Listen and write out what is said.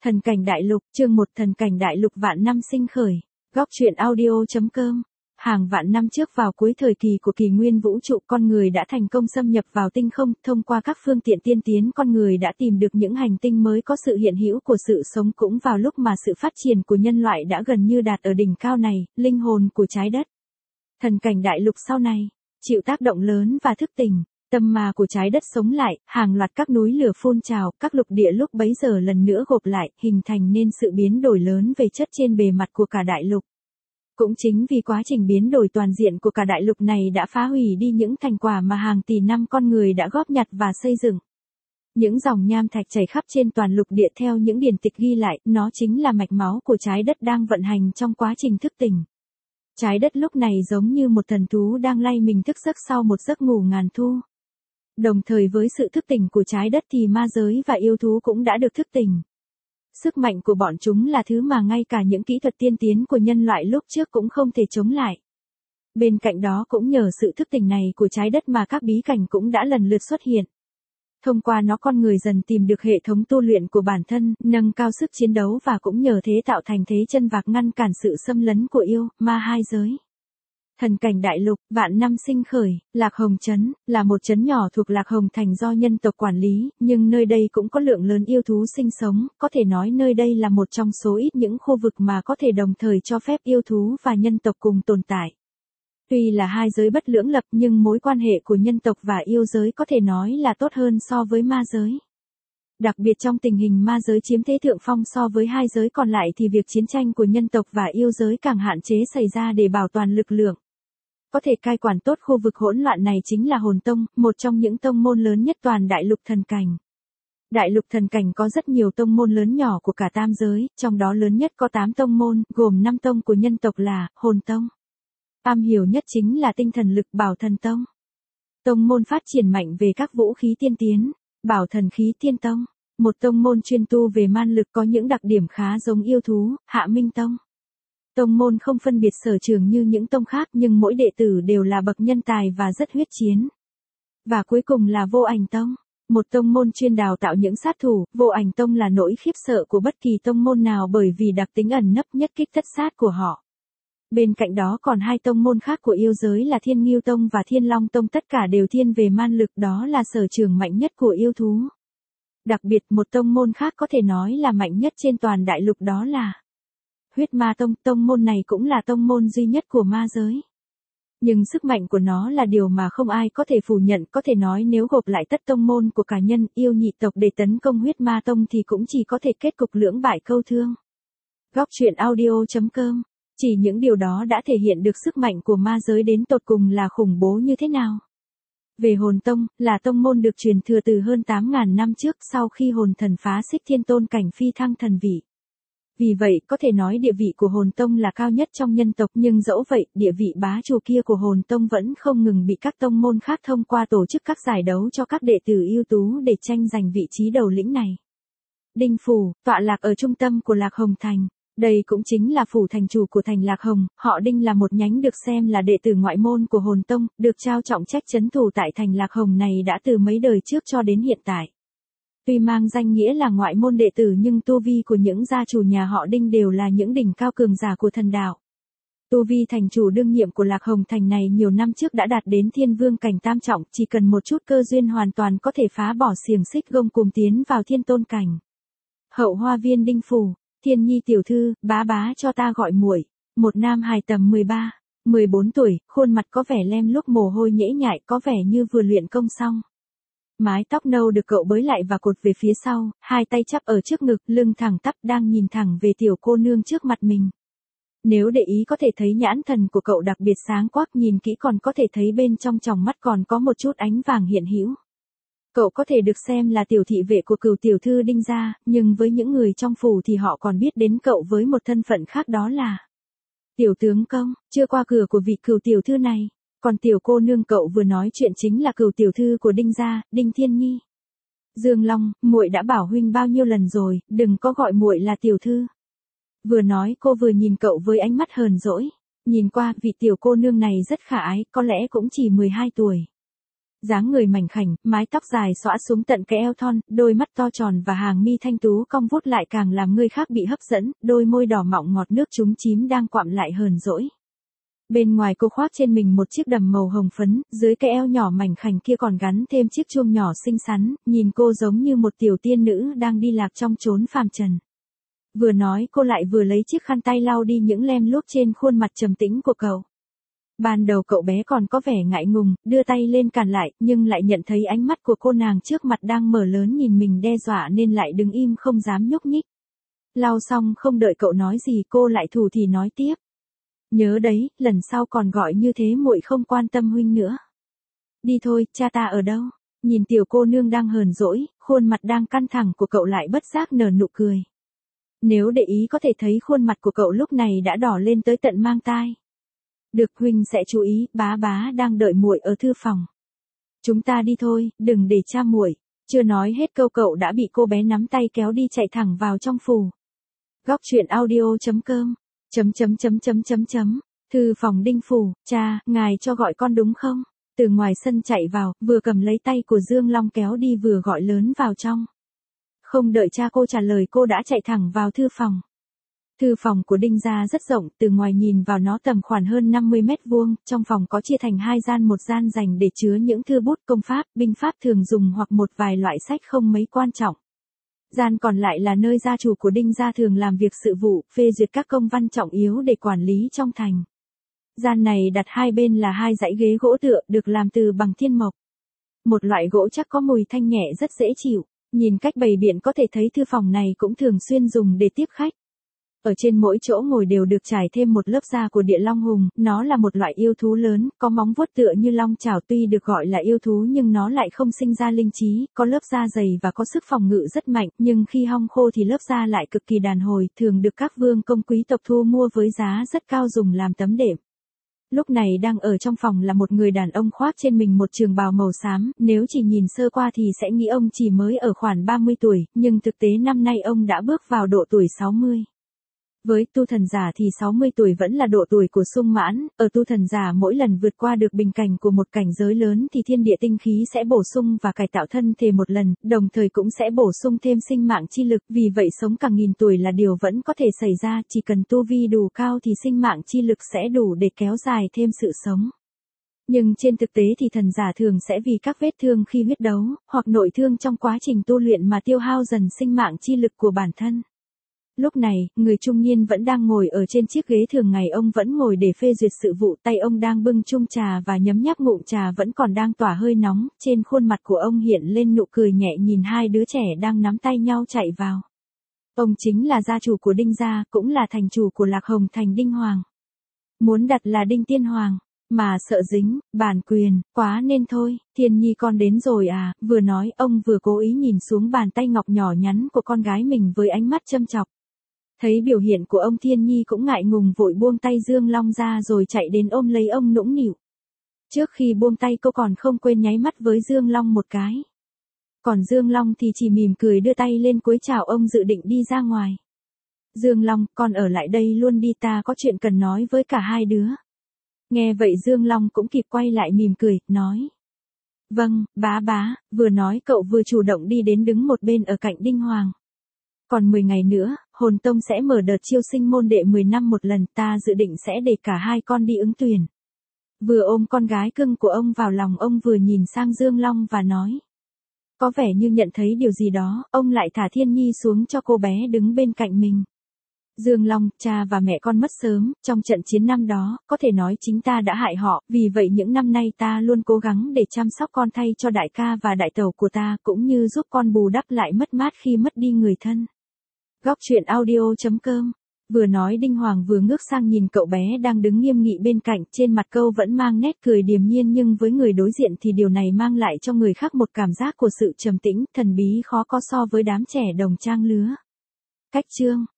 Thần cảnh đại lục, chương 1 thần cảnh đại lục vạn năm sinh khởi. Góc truyện audio.com. Hàng vạn năm trước vào cuối thời kỳ của kỷ nguyên vũ trụ, con người đã thành công xâm nhập vào tinh không, thông qua các phương tiện tiên tiến con người đã tìm được những hành tinh mới có sự hiện hữu của sự sống. Cũng vào lúc mà sự phát triển của nhân loại đã gần như đạt ở đỉnh cao này, linh hồn của trái đất. Thần cảnh đại lục sau này, chịu tác động lớn và thức tỉnh. Tâm ma của trái đất sống lại, hàng loạt các núi lửa phun trào, các lục địa lúc bấy giờ lần nữa gộp lại, hình thành nên sự biến đổi lớn về chất trên bề mặt của cả đại lục. Cũng chính vì quá trình biến đổi toàn diện của cả đại lục này đã phá hủy đi những thành quả mà hàng tỷ năm con người đã góp nhặt và xây dựng. Những dòng nham thạch chảy khắp trên toàn lục địa theo những điển tịch ghi lại, nó chính là mạch máu của trái đất đang vận hành trong quá trình thức tỉnh. Trái đất lúc này giống như một thần thú đang lay mình thức giấc sau một giấc ngủ ngàn thu. Đồng thời với sự thức tỉnh của trái đất thì ma giới và yêu thú cũng đã được thức tỉnh. Sức mạnh của bọn chúng là thứ mà ngay cả những kỹ thuật tiên tiến của nhân loại lúc trước cũng không thể chống lại. Bên cạnh đó cũng nhờ sự thức tỉnh này của trái đất mà các bí cảnh cũng đã lần lượt xuất hiện. Thông qua nó con người dần tìm được hệ thống tu luyện của bản thân, nâng cao sức chiến đấu và cũng nhờ thế tạo thành thế chân vạc ngăn cản sự xâm lấn của yêu, ma hai giới. Thần cảnh đại lục, vạn năm sinh khởi, Lạc Hồng Trấn, là một trấn nhỏ thuộc Lạc Hồng Thành do nhân tộc quản lý, nhưng nơi đây cũng có lượng lớn yêu thú sinh sống, có thể nói nơi đây là một trong số ít những khu vực mà có thể đồng thời cho phép yêu thú và nhân tộc cùng tồn tại. Tuy là hai giới bất lưỡng lập nhưng mối quan hệ của nhân tộc và yêu giới có thể nói là tốt hơn so với ma giới. Đặc biệt trong tình hình ma giới chiếm thế thượng phong so với hai giới còn lại thì việc chiến tranh của nhân tộc và yêu giới càng hạn chế xảy ra để bảo toàn lực lượng. Có thể cai quản tốt khu vực hỗn loạn này chính là Hồn Tông, một trong những tông môn lớn nhất toàn đại lục thần cảnh. Đại lục thần cảnh có rất nhiều tông môn lớn nhỏ của cả tam giới, trong đó lớn nhất có 8 tông môn, gồm 5 tông của nhân tộc là Hồn Tông. Am hiểu nhất chính là tinh thần lực Bảo Thần Tông. Tông môn phát triển mạnh về các vũ khí tiên tiến, Bảo Thần Khí Tiên Tông. Một tông môn chuyên tu về man lực có những đặc điểm khá giống yêu thú, Hạ Minh Tông. Tông môn không phân biệt sở trường như những tông khác nhưng mỗi đệ tử đều là bậc nhân tài và rất huyết chiến. Và cuối cùng là Vô Ảnh Tông. Một tông môn chuyên đào tạo những sát thủ, Vô Ảnh Tông là nỗi khiếp sợ của bất kỳ tông môn nào bởi vì đặc tính ẩn nấp nhất kích tất sát của họ. Bên cạnh đó còn hai tông môn khác của yêu giới là Thiên Ngưu Tông và Thiên Long Tông, tất cả đều thiên về man lực, đó là sở trường mạnh nhất của yêu thú. Đặc biệt một tông môn khác có thể nói là mạnh nhất trên toàn đại lục đó là Huyết Ma Tông. Tông môn này cũng là tông môn duy nhất của ma giới. Nhưng sức mạnh của nó là điều mà không ai có thể phủ nhận, có thể nói nếu gộp lại tất tông môn của cả nhân, yêu nhị tộc để tấn công Huyết Ma Tông thì cũng chỉ có thể kết cục lưỡng bại câu thương. Góc truyện audio.com. Chỉ những điều đó đã thể hiện được sức mạnh của ma giới đến tột cùng là khủng bố như thế nào. Về Hồn Tông, là tông môn được truyền thừa từ hơn 8.000 năm trước sau khi hồn thần phá Xích Thiên Tôn cảnh phi thăng thần vị. Vì vậy, có thể nói địa vị của Hồn Tông là cao nhất trong nhân tộc, nhưng dẫu vậy, địa vị bá chủ kia của Hồn Tông vẫn không ngừng bị các tông môn khác thông qua tổ chức các giải đấu cho các đệ tử ưu tú để tranh giành vị trí đầu lĩnh này. Đinh Phủ, tọa lạc ở trung tâm của Lạc Hồng Thành. Đây cũng chính là phủ thành chủ của thành Lạc Hồng, họ Đinh là một nhánh được xem là đệ tử ngoại môn của Hồn Tông, được trao trọng trách trấn thủ tại thành Lạc Hồng này đã từ mấy đời trước cho đến hiện tại. Tuy mang danh nghĩa là ngoại môn đệ tử nhưng tu vi của những gia chủ nhà họ Đinh đều là những đỉnh cao cường giả của thần đạo. Tu vi thành chủ đương nhiệm của Lạc Hồng Thành này nhiều năm trước đã đạt đến thiên vương cảnh tam trọng, chỉ cần một chút cơ duyên hoàn toàn có thể phá bỏ xiềng xích gông cùng tiến vào thiên tôn cảnh. Hậu Hoa Viên Đinh Phủ. Thiên Nhi tiểu thư, bá bá cho ta gọi muội. Một nam hài tầm 13, 14 tuổi, khuôn mặt có vẻ lem luốc mồ hôi nhễ nhại, có vẻ như vừa luyện công xong. Mái tóc nâu được cậu bới lại và cột về phía sau, hai tay chắp ở trước ngực, lưng thẳng tắp đang nhìn thẳng về tiểu cô nương trước mặt mình. Nếu để ý có thể thấy nhãn thần của cậu đặc biệt sáng quắc, nhìn kỹ còn có thể thấy bên trong tròng mắt còn có một chút ánh vàng hiện hữu. Cậu có thể được xem là tiểu thị vệ của Cửu tiểu thư Đinh gia, nhưng với những người trong phủ thì họ còn biết đến cậu với một thân phận khác, đó là tiểu tướng công. Chưa qua cửa của vị Cửu tiểu thư này, còn tiểu cô nương cậu vừa nói chuyện chính là Cửu tiểu thư của Đinh gia, Đinh Thiên Nhi. Dương Long, muội đã bảo huynh bao nhiêu lần rồi, đừng có gọi muội là tiểu thư. Vừa nói cô vừa nhìn cậu với ánh mắt hờn dỗi. Nhìn qua, vị tiểu cô nương này rất khả ái, có lẽ cũng chỉ 12 tuổi. Dáng người mảnh khảnh, mái tóc dài xõa xuống tận cái eo thon, đôi mắt to tròn và hàng mi thanh tú cong vút lại càng làm người khác bị hấp dẫn, đôi môi đỏ mọng ngọt nước chúm chím đang quặm lại hờn dỗi. Bên ngoài cô khoác trên mình một chiếc đầm màu hồng phấn, dưới cái eo nhỏ mảnh khảnh kia còn gắn thêm chiếc chuông nhỏ xinh xắn, nhìn cô giống như một tiểu tiên nữ đang đi lạc trong chốn phàm trần. Vừa nói cô lại vừa lấy chiếc khăn tay lau đi những lem luốc trên khuôn mặt trầm tĩnh của cậu. Ban đầu cậu bé còn có vẻ ngại ngùng, đưa tay lên cản lại, nhưng lại nhận thấy ánh mắt của cô nàng trước mặt đang mở lớn nhìn mình đe dọa nên lại đứng im không dám nhúc nhích. Lau xong không đợi cậu nói gì cô lại thủ thì nói tiếp. Nhớ đấy, lần sau còn gọi như thế muội không quan tâm huynh nữa. Đi thôi, cha ta ở đâu? Nhìn tiểu cô nương đang hờn dỗi, khuôn mặt đang căng thẳng của cậu lại bất giác nở nụ cười. Nếu để ý có thể thấy khuôn mặt của cậu lúc này đã đỏ lên tới tận mang tai. Được, huynh sẽ chú ý, bá bá đang đợi muội ở thư phòng. Chúng ta đi thôi, đừng để cha muội. Chưa nói hết câu cậu đã bị cô bé nắm tay kéo đi chạy thẳng vào trong phủ. Góc truyện audio.com Thư phòng Đinh phủ, cha, ngài cho gọi con đúng không? Từ ngoài sân chạy vào, vừa cầm lấy tay của Dương Long kéo đi vừa gọi lớn vào trong. Không đợi cha cô trả lời cô đã chạy thẳng vào thư phòng. Thư phòng của Đinh gia rất rộng, từ ngoài nhìn vào nó tầm khoảng hơn 50 mét vuông, trong phòng có chia thành hai gian, một gian dành để chứa những thư bút công pháp, binh pháp thường dùng hoặc một vài loại sách không mấy quan trọng. Gian còn lại là nơi gia chủ của Đinh gia thường làm việc sự vụ, phê duyệt các công văn trọng yếu để quản lý trong thành. Gian này đặt hai bên là hai dãy ghế gỗ tựa được làm từ bằng thiên mộc. Một loại gỗ chắc có mùi thanh nhẹ rất dễ chịu, nhìn cách bày biện có thể thấy thư phòng này cũng thường xuyên dùng để tiếp khách. Ở trên mỗi chỗ ngồi đều được trải thêm một lớp da của địa long hùng, nó là một loại yêu thú lớn, có móng vuốt tựa như long chảo, tuy được gọi là yêu thú nhưng nó lại không sinh ra linh trí, có lớp da dày và có sức phòng ngự rất mạnh, nhưng khi hong khô thì lớp da lại cực kỳ đàn hồi, thường được các vương công quý tộc thu mua với giá rất cao dùng làm tấm đệm. Lúc này đang ở trong phòng là một người đàn ông khoác trên mình một trường bào màu xám, nếu chỉ nhìn sơ qua thì sẽ nghĩ ông chỉ mới ở khoảng 30 tuổi, nhưng thực tế năm nay ông đã bước vào độ tuổi 60. Với tu thần giả thì 60 tuổi vẫn là độ tuổi của sung mãn, ở tu thần giả mỗi lần vượt qua được bình cảnh của một cảnh giới lớn thì thiên địa tinh khí sẽ bổ sung và cải tạo thân thể một lần, đồng thời cũng sẽ bổ sung thêm sinh mạng chi lực, vì vậy sống cả nghìn tuổi là điều vẫn có thể xảy ra, chỉ cần tu vi đủ cao thì sinh mạng chi lực sẽ đủ để kéo dài thêm sự sống. Nhưng trên thực tế thì thần giả thường sẽ vì các vết thương khi huyết đấu, hoặc nội thương trong quá trình tu luyện mà tiêu hao dần sinh mạng chi lực của bản thân. Lúc này, người trung niên vẫn đang ngồi ở trên chiếc ghế thường ngày ông vẫn ngồi để phê duyệt sự vụ, tay ông đang bưng chung trà và nhấm nháp ngụm trà vẫn còn đang tỏa hơi nóng, trên khuôn mặt của ông hiện lên nụ cười nhẹ nhìn hai đứa trẻ đang nắm tay nhau chạy vào. Ông chính là gia chủ của Đinh gia, cũng là thành chủ của Lạc Hồng thành Đinh Hoàng. Muốn đặt là Đinh Tiên Hoàng, mà sợ dính bản quyền, quá nên thôi. Thiên Nhi con đến rồi à? Vừa nói ông vừa cố ý nhìn xuống bàn tay ngọc nhỏ nhắn của con gái mình với ánh mắt châm chọc. Thấy biểu hiện của ông, Thiên Nhi cũng ngại ngùng vội buông tay Dương Long ra rồi chạy đến ôm lấy ông nũng nịu. Trước khi buông tay cô còn không quên nháy mắt với Dương Long một cái. Còn Dương Long thì chỉ mỉm cười đưa tay lên cúi chào ông dự định đi ra ngoài. Dương Long, con ở lại đây luôn đi, ta có chuyện cần nói với cả hai đứa. Nghe vậy Dương Long cũng kịp quay lại mỉm cười, nói. Vâng, bá bá, vừa nói cậu vừa chủ động đi đến đứng một bên ở cạnh Đinh Hoàng. Còn 10 ngày nữa, Hồn Tông sẽ mở đợt chiêu sinh môn đệ 10 năm một lần, ta dự định sẽ để cả hai con đi ứng tuyển. Vừa ôm con gái cưng của ông vào lòng ông vừa nhìn sang Dương Long và nói. Có vẻ như nhận thấy điều gì đó, ông lại thả Thiên Nhi xuống cho cô bé đứng bên cạnh mình. Dương Long, cha và mẹ con mất sớm, trong trận chiến năm đó, có thể nói chính ta đã hại họ, vì vậy những năm nay ta luôn cố gắng để chăm sóc con thay cho đại ca và đại tẩu của ta, cũng như giúp con bù đắp lại mất mát khi mất đi người thân. Góc truyện audio.com Vừa nói Đinh Hoàng vừa ngước sang nhìn cậu bé đang đứng nghiêm nghị bên cạnh, trên mặt câu vẫn mang nét cười điềm nhiên nhưng với người đối diện thì điều này mang lại cho người khác một cảm giác của sự trầm tĩnh, thần bí khó có so với đám trẻ đồng trang lứa. Cách chương